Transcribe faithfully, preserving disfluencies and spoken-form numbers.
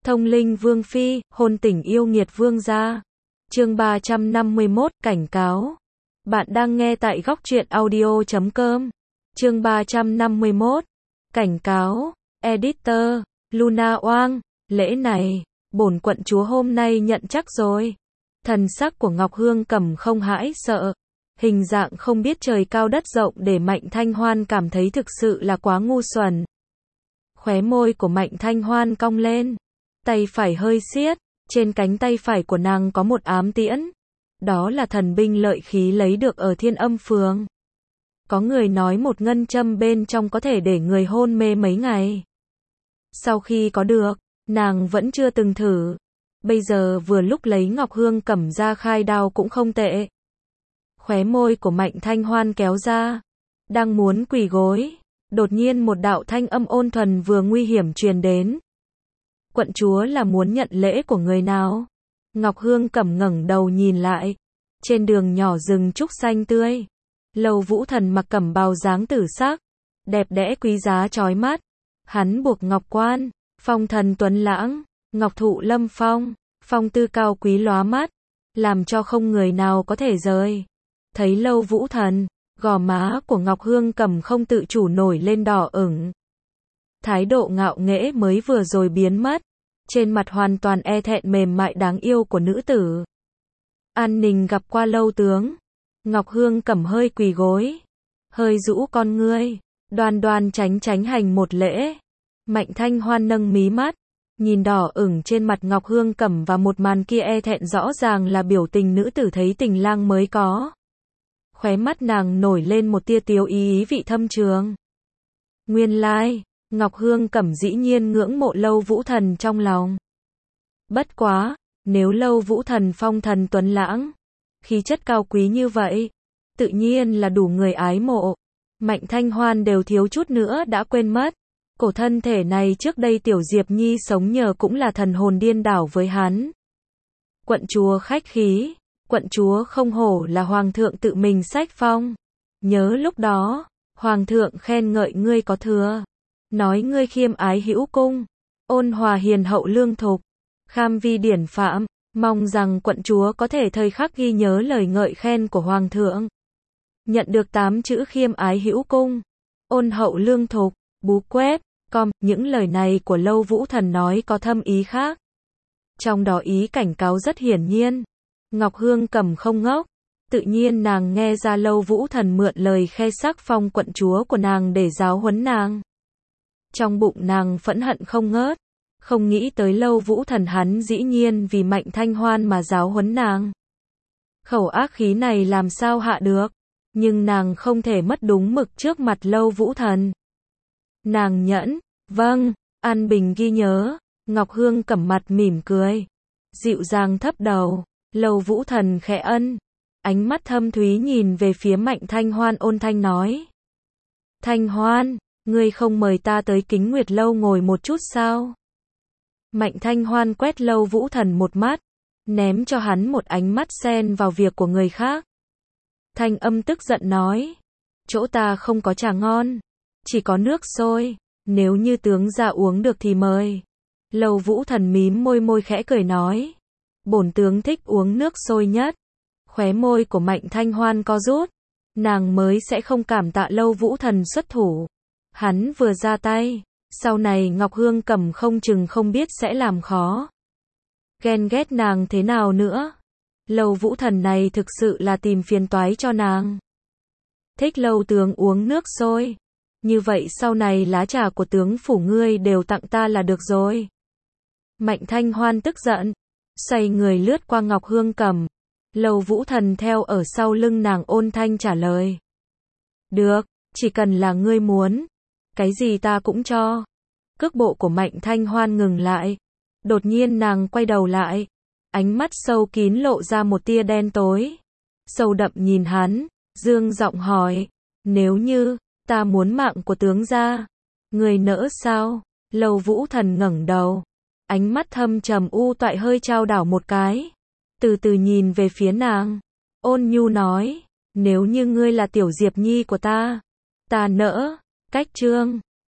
Thông linh vương phi, hôn tình yêu nghiệt vương gia. Chương ba trăm năm mươi mốt, cảnh cáo. Bạn đang nghe tại góc truyện audio chấm com. Chương ba trăm năm mươi mốt, cảnh cáo. Editor, Luna Oang, lễ này, bổn quận chúa hôm nay nhận chắc rồi. Thần sắc của Ngọc Hương Cẩm không hãi sợ. Hình dạng không biết trời cao đất rộng để Mạnh Thanh Hoan cảm thấy thực sự là quá ngu xuẩn. Khóe môi của Mạnh Thanh Hoan cong lên. Tay phải hơi siết, trên cánh tay phải của nàng có một ám tiễn. Đó là thần binh lợi khí lấy được ở Thiên Âm Phường. Có người nói một ngân châm bên trong có thể để người hôn mê mấy ngày. Sau khi có được, nàng vẫn chưa từng thử. Bây giờ vừa lúc lấy Ngọc Hương Cẩm ra khai đao cũng không tệ. Khóe môi của Mạnh Thanh Hoan kéo ra. Đang muốn quỳ gối. Đột nhiên một đạo thanh âm ôn thuần vừa nguy hiểm truyền đến. Quận chúa là muốn nhận lễ của người nào? Ngọc Hương Cẩm ngẩng đầu nhìn lại. Trên đường nhỏ rừng trúc xanh tươi. Lâu Vũ Thần mặc cẩm bào dáng tử sắc. Đẹp đẽ quý giá chói mắt. Hắn buộc ngọc quan. Phong thần tuấn lãng. Ngọc thụ lâm phong. Phong tư cao quý lóa mắt. Làm cho không người nào có thể rời. Thấy Lâu Vũ Thần, gò má của Ngọc Hương Cẩm không tự chủ nổi lên đỏ ửng. Thái độ ngạo nghễ mới vừa rồi biến mất. Trên mặt hoàn toàn e thẹn mềm mại đáng yêu của nữ tử. An Ninh gặp qua Lâu tướng. Ngọc Hương Cẩm hơi quỳ gối. Hơi rũ con ngươi. Đoan đoan tránh tránh hành một lễ. Mạnh Thanh Hoan nâng mí mắt. Nhìn đỏ ửng trên mặt Ngọc Hương Cẩm và một màn kia e thẹn rõ ràng là biểu tình nữ tử thấy tình lang mới có. Khóe mắt nàng nổi lên một tia tiếu ý ý vị thâm trường. Nguyên lai, Ngọc Hương Cẩm dĩ nhiên ngưỡng mộ Lâu Vũ Thần trong lòng. Bất quá, nếu Lâu Vũ Thần phong thần tuấn lãng, khí chất cao quý như vậy, tự nhiên là đủ người ái mộ. Mạnh Thanh Hoan đều thiếu chút nữa đã quên mất. Cổ thân thể này trước đây Tiểu Diệp Nhi sống nhờ cũng là thần hồn điên đảo với hắn. Quận chúa khách khí. Quận chúa không hổ là hoàng thượng tự mình sách phong. Nhớ lúc đó, hoàng thượng khen ngợi ngươi có thừa. Nói ngươi khiêm ái hữu cung, ôn hòa hiền hậu lương thục, kham vi điển phạm. Mong rằng quận chúa có thể thời khắc ghi nhớ lời ngợi khen của hoàng thượng. Nhận được tám chữ khiêm ái hữu cung, ôn hậu lương thục, bú quét, com. Những lời này của Lâu Vũ Thần nói có thâm ý khác. Trong đó ý cảnh cáo rất hiển nhiên. Ngọc Hương Cẩm không ngốc. Tự nhiên nàng nghe ra Lâu Vũ Thần mượn lời khoe sắc phong quận chúa của nàng để giáo huấn nàng. Trong bụng nàng phẫn hận không ngớt. Không nghĩ tới Lâu Vũ Thần hắn dĩ nhiên vì Mạnh Thanh Hoan mà giáo huấn nàng. Khẩu ác khí này làm sao hạ được. Nhưng nàng không thể mất đúng mực trước mặt Lâu Vũ Thần. Nàng nhẫn, vâng, An Bình ghi nhớ. Ngọc Hương Cẩm mặt mỉm cười. Dịu dàng thấp đầu. Lâu Vũ Thần khẽ ân. Ánh mắt thâm thúy nhìn về phía Mạnh Thanh Hoan ôn thanh nói. Thanh Hoan, ngươi không mời ta tới Kính Nguyệt Lâu ngồi một chút sao? Mạnh Thanh Hoan quét Lâu Vũ Thần một mắt. Ném cho hắn một ánh mắt xen vào việc của người khác. Thanh âm tức giận nói. Chỗ ta không có trà ngon. Chỉ có nước sôi. Nếu như tướng gia uống được thì mời. Lâu Vũ Thần mím môi môi khẽ cười nói. Bổn tướng thích uống nước sôi nhất. Khóe môi của Mạnh Thanh Hoan co rút. Nàng mới sẽ không cảm tạ Lâu Vũ Thần xuất thủ. Hắn vừa ra tay. Sau này Ngọc Hương Cẩm không chừng không biết sẽ làm khó. Ghen ghét nàng thế nào nữa. Lâu Vũ Thần này thực sự là tìm phiền toái cho nàng. Thích Lâu tướng uống nước sôi. Như vậy sau này lá trà của tướng phủ ngươi đều tặng ta là được rồi. Mạnh Thanh Hoan tức giận. Xoay người lướt qua Ngọc Hương Cẩm. Lâu Vũ Thần theo ở sau lưng nàng ôn thanh trả lời. Được, chỉ cần là ngươi muốn. Cái gì ta cũng cho. Cước bộ của Mạnh Thanh Hoan ngừng lại. Đột nhiên nàng quay đầu lại. Ánh mắt sâu kín lộ ra một tia đen tối. Sâu đậm nhìn hắn, dương giọng hỏi. Nếu như, ta muốn mạng của tướng gia, người nỡ sao? Lâu Vũ Thần ngẩng đầu. Ánh mắt thâm trầm u toại hơi trao đảo một cái. Từ từ nhìn về phía nàng. Ôn nhu nói. Nếu như ngươi là Tiểu Diệp Nhi của ta. Ta nỡ. Cách trương.